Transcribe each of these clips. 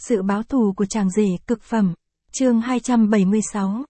Sự báo thù của chàng rể cực phẩm. Chương 276.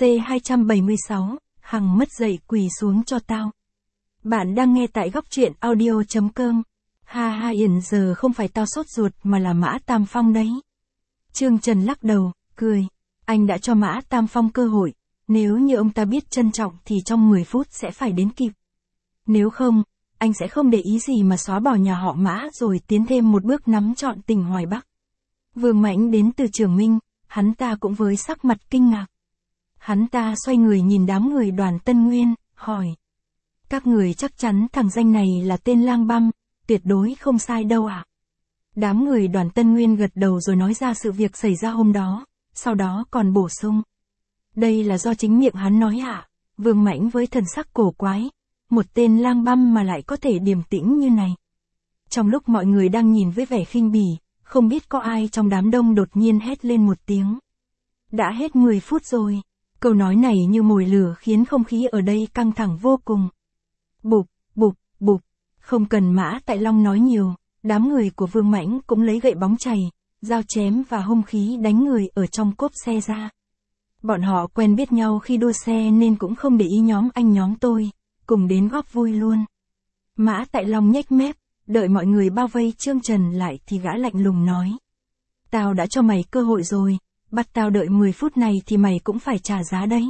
C276, Hằng mất dậy quỳ xuống cho tao. Bạn đang nghe tại góc truyện audio.com. Ha hiện giờ không phải tao sốt ruột mà là Mã Tam Phong đấy. Trương Trần lắc đầu, cười. Anh đã cho Mã Tam Phong cơ hội. Nếu như ông ta biết trân trọng thì trong 10 phút sẽ phải đến kịp. Nếu không, anh sẽ không để ý gì mà xóa bỏ nhà họ Mã rồi tiến thêm một bước nắm trọn tỉnh Hoài Bắc. Vương Mãnh đến từ Trường Minh, hắn ta cũng với sắc mặt kinh ngạc. Hắn ta xoay người nhìn đám người Đoàn Tân Nguyên, hỏi. Các người chắc chắn thằng danh này là tên Lang Băm, tuyệt đối không sai đâu ạ. Đám người Đoàn Tân Nguyên gật đầu rồi nói ra sự việc xảy ra hôm đó, sau đó còn bổ sung. Đây là do chính miệng hắn nói ạ. Vương Mãnh với thần sắc cổ quái. Một tên Lang Băm mà lại có thể điềm tĩnh như này. Trong lúc mọi người đang nhìn với vẻ khinh bỉ, không biết có ai trong đám đông đột nhiên hét lên một tiếng. Đã hết 10 phút rồi. Câu nói này như mồi lửa khiến không khí ở đây căng thẳng vô cùng. Bụp, bụp, bụp. Không cần Mã Tại Long nói nhiều, đám người của Vương Mãnh cũng lấy gậy bóng chày, dao chém và hung khí đánh người ở trong cốp xe ra. Bọn họ quen biết nhau khi đua xe nên cũng không để ý nhóm anh nhóm tôi, cùng đến góp vui luôn. Mã Tại Long nhếch mép, đợi mọi người bao vây Trương Trần lại thì gã lạnh lùng nói. Tao đã cho mày cơ hội rồi, bắt tao đợi 10 phút này thì mày cũng phải trả giá đấy.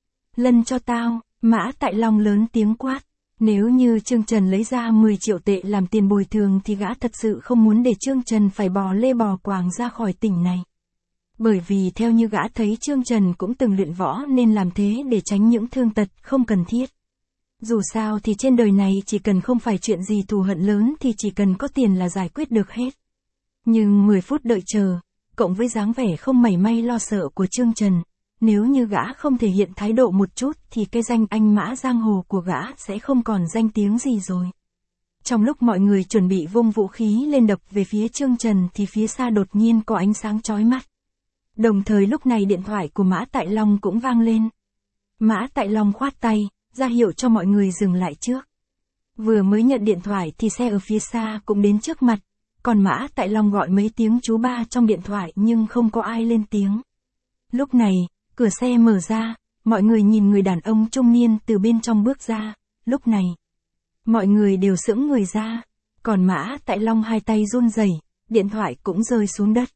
Lân cho tao, Mã Tại Long lớn tiếng quát. Nếu như Trương Trần lấy ra 10 triệu tệ làm tiền bồi thường thì gã thật sự không muốn để Trương Trần phải bò lê bò quàng ra khỏi tỉnh này. Bởi vì theo như gã thấy Trương Trần cũng từng luyện võ nên làm thế để tránh những thương tật không cần thiết. Dù sao thì trên đời này chỉ cần không phải chuyện gì thù hận lớn thì chỉ cần có tiền là giải quyết được hết. Nhưng 10 phút đợi chờ, cộng với dáng vẻ không mảy may lo sợ của Trương Trần, nếu như gã không thể hiện thái độ một chút thì cái danh anh Mã giang hồ của gã sẽ không còn danh tiếng gì rồi. Trong lúc mọi người chuẩn bị vung vũ khí lên đập về phía Trương Trần thì phía xa đột nhiên có ánh sáng chói mắt. Đồng thời lúc này điện thoại của Mã Tại Long cũng vang lên. Mã Tại Long khoát tay, ra hiệu cho mọi người dừng lại trước. Vừa mới nhận điện thoại thì xe ở phía xa cũng đến trước mặt, còn Mã Tại Long gọi mấy tiếng chú ba trong điện thoại nhưng không có ai lên tiếng. Lúc này, cửa xe mở ra, mọi người nhìn người đàn ông trung niên từ bên trong bước ra, lúc này. Mọi người đều sững người ra, còn Mã Tại Long hai tay run rẩy, điện thoại cũng rơi xuống đất.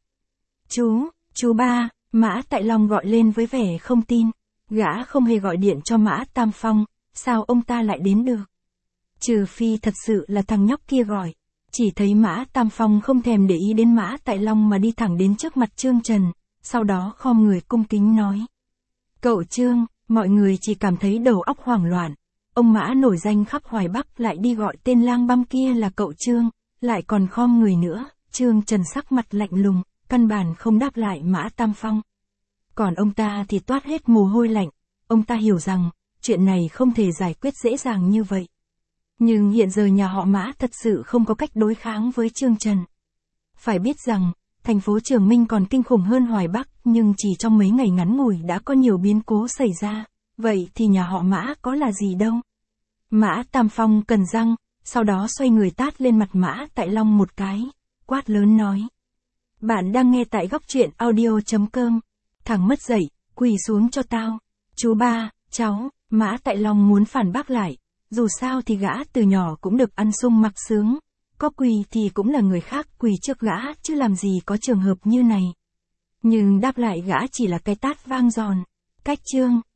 Chú ba, Mã Tại Long gọi lên với vẻ không tin. Gã không hề gọi điện cho Mã Tam Phong, sao ông ta lại đến được? Trừ phi thật sự là thằng nhóc kia gọi. Chỉ thấy Mã Tam Phong không thèm để ý đến Mã Tại Long mà đi thẳng đến trước mặt Trương Trần, sau đó khom người cung kính nói. Cậu Trương, mọi người chỉ cảm thấy đầu óc hoảng loạn. Ông Mã nổi danh khắp Hoài Bắc lại đi gọi tên Lang Băm kia là cậu Trương, lại còn khom người nữa. Trương Trần sắc mặt lạnh lùng, căn bản không đáp lại Mã Tam Phong. Còn ông ta thì toát hết mồ hôi lạnh, ông ta hiểu rằng, chuyện này không thể giải quyết dễ dàng như vậy. Nhưng hiện giờ nhà họ Mã thật sự không có cách đối kháng với Trương Trần. Phải biết rằng, thành phố Trường Minh còn kinh khủng hơn Hoài Bắc, nhưng chỉ trong mấy ngày ngắn ngủi đã có nhiều biến cố xảy ra, vậy thì nhà họ Mã có là gì đâu. Mã Tam Phong cần răng, sau đó xoay người tát lên mặt Mã Tại Long một cái, quát lớn nói. Bạn đang nghe tại góc truyện audio.com. Thằng mất dậy, quỳ xuống cho tao. Chú ba, cháu, Mã Tại Long muốn phản bác lại. Dù sao thì gã từ nhỏ cũng được ăn sung mặc sướng. Có quỳ thì cũng là người khác quỳ trước gã chứ làm gì có trường hợp như này. Nhưng đáp lại gã chỉ là cái tát vang giòn. Cách Trương,